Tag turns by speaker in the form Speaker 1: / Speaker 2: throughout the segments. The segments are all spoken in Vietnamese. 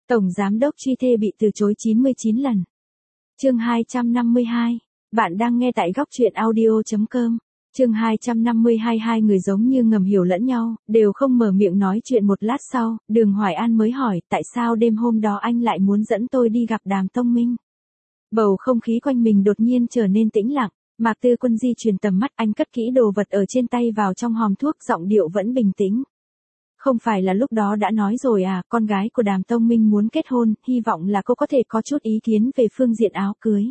Speaker 1: Tổng giám đốc truy thê bị từ chối 99 lần. Chương 252. Bạn đang nghe tại góc truyện audio.com. Chương 252. Hai người giống như ngầm hiểu lẫn nhau, đều không mở miệng nói chuyện. Một lát sau, Đường Hoài An mới hỏi, tại sao đêm hôm đó anh lại muốn dẫn tôi đi gặp Đàm Tông Minh? Bầu không khí quanh mình đột nhiên trở nên tĩnh lặng. Mạc Tư Quân di chuyển tầm mắt, anh cất kỹ đồ vật ở trên tay vào trong hòm thuốc, giọng điệu vẫn bình tĩnh. Không phải là lúc đó đã nói rồi à, con gái của Đàm Tông Minh muốn kết hôn, hy vọng là cô có thể có chút ý kiến về phương diện áo cưới.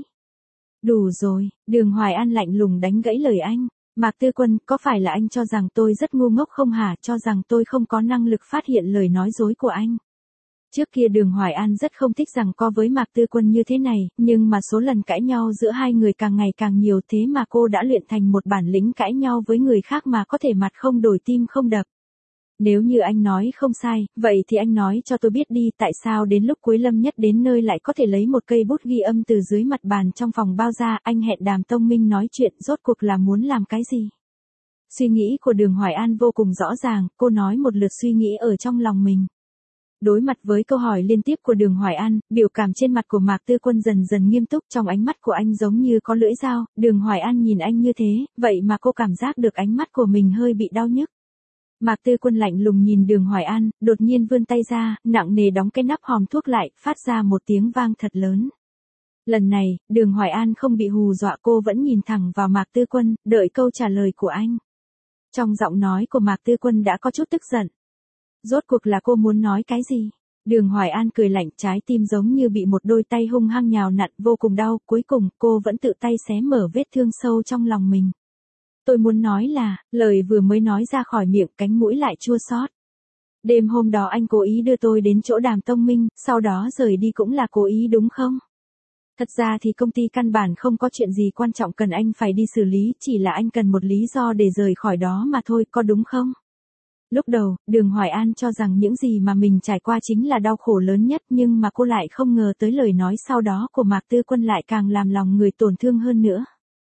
Speaker 1: Đủ rồi, Đường Hoài An lạnh lùng đánh gãy lời anh. Mạc Tư Quân, có phải là anh cho rằng tôi rất ngu ngốc không hả, cho rằng tôi không có năng lực phát hiện lời nói dối của anh? Trước kia Đường Hoài An rất không thích rằng co với Mạc Tư Quân như thế này, nhưng mà số lần cãi nhau giữa hai người càng ngày càng nhiều, thế mà cô đã luyện thành một bản lĩnh cãi nhau với người khác mà có thể mặt không đổi tim không đập. Nếu như anh nói không sai, vậy thì anh nói cho tôi biết đi, tại sao đến lúc cuối Lâm Nhất đến nơi lại có thể lấy một cây bút ghi âm từ dưới mặt bàn trong phòng bao ra, anh hẹn Đàm Tông Minh nói chuyện, rốt cuộc là muốn làm cái gì? Suy nghĩ của Đường Hoài An vô cùng rõ ràng, cô nói một lượt suy nghĩ ở trong lòng mình. Đối mặt với câu hỏi liên tiếp của Đường Hoài An, biểu cảm trên mặt của Mạc Tư Quân dần dần nghiêm túc, trong ánh mắt của anh giống như có lưỡi dao. Đường Hoài An nhìn anh như thế, vậy mà cô cảm giác được ánh mắt của mình hơi bị đau nhức. Mạc Tư Quân lạnh lùng nhìn Đường Hoài An, đột nhiên vươn tay ra, nặng nề đóng cái nắp hòm thuốc lại, phát ra một tiếng vang thật lớn. Lần này, Đường Hoài An không bị hù dọa, cô vẫn nhìn thẳng vào Mạc Tư Quân, đợi câu trả lời của anh. Trong giọng nói của Mạc Tư Quân đã có chút tức giận. Rốt cuộc là cô muốn nói cái gì? Đường Hoài An cười lạnh, trái tim giống như bị một đôi tay hung hăng nhào nặn, vô cùng đau, cuối cùng cô vẫn tự tay xé mở vết thương sâu trong lòng mình. Tôi muốn nói là, lời vừa mới nói ra khỏi miệng, cánh mũi lại chua xót. Đêm hôm đó anh cố ý đưa tôi đến chỗ Đàm Tông Minh, sau đó rời đi cũng là cố ý đúng không? Thật ra thì công ty căn bản không có chuyện gì quan trọng cần anh phải đi xử lý, chỉ là anh cần một lý do để rời khỏi đó mà thôi, có đúng không? Lúc đầu, Đường Hoài An cho rằng những gì mà mình trải qua chính là đau khổ lớn nhất, nhưng mà cô lại không ngờ tới lời nói sau đó của Mạc Tư Quân lại càng làm lòng người tổn thương hơn nữa.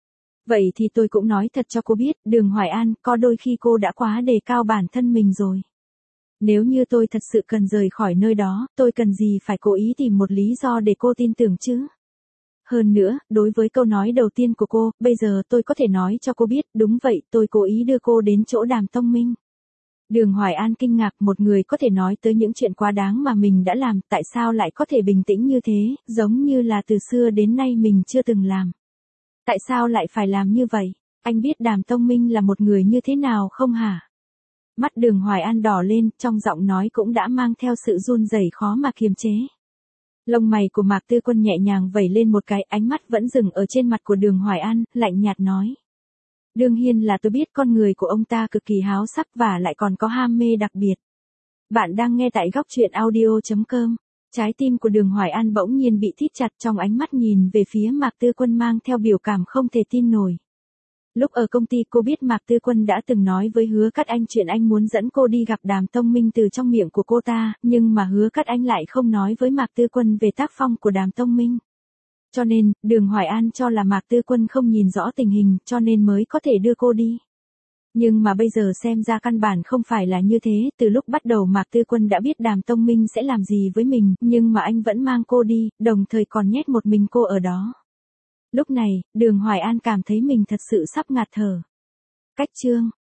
Speaker 1: Vậy thì tôi cũng nói thật cho cô biết, Đường Hoài An, có đôi khi cô đã quá đề cao bản thân mình rồi. Nếu như tôi thật sự cần rời khỏi nơi đó, tôi cần gì phải cố ý tìm một lý do để cô tin tưởng chứ? Hơn nữa, đối với câu nói đầu tiên của cô, bây giờ tôi có thể nói cho cô biết, đúng vậy, tôi cố ý đưa cô đến chỗ Đàm Tông Minh. Đường Hoài An kinh ngạc, một người có thể nói tới những chuyện quá đáng mà mình đã làm, tại sao lại có thể bình tĩnh như thế, giống như là từ xưa đến nay mình chưa từng làm. Tại sao lại phải làm như vậy? Anh biết Đàm Tông Minh là một người như thế nào không hả? Mắt Đường Hoài An đỏ lên, trong giọng nói cũng đã mang theo sự run rẩy khó mà kiềm chế. Lông mày của Mạc Tư Quân nhẹ nhàng vẩy lên một cái, ánh mắt vẫn dừng ở trên mặt của Đường Hoài An, lạnh nhạt nói. Đương nhiên là tôi biết con người của ông ta cực kỳ háo sắc và lại còn có ham mê đặc biệt. Bạn đang nghe tại góc truyện audio.com. Trái tim của Đường Hoài An bỗng nhiên bị thít chặt, trong ánh mắt nhìn về phía Mạc Tư Quân mang theo biểu cảm không thể tin nổi. Lúc ở công ty cô biết Mạc Tư Quân đã từng nói với Hứa Cát Anh chuyện anh muốn dẫn cô đi gặp Đàm Tông Minh từ trong miệng của cô ta, nhưng mà Hứa Cát Anh lại không nói với Mạc Tư Quân về tác phong của Đàm Tông Minh. Cho nên, Đường Hoài An cho là Mạc Tư Quân không nhìn rõ tình hình, cho nên mới có thể đưa cô đi. Nhưng mà bây giờ xem ra căn bản không phải là như thế, từ lúc bắt đầu Mạc Tư Quân đã biết Đàm Tông Minh sẽ làm gì với mình, nhưng mà anh vẫn mang cô đi, đồng thời còn nhét một mình cô ở đó. Lúc này, Đường Hoài An cảm thấy mình thật sự sắp ngạt thở. Cách chương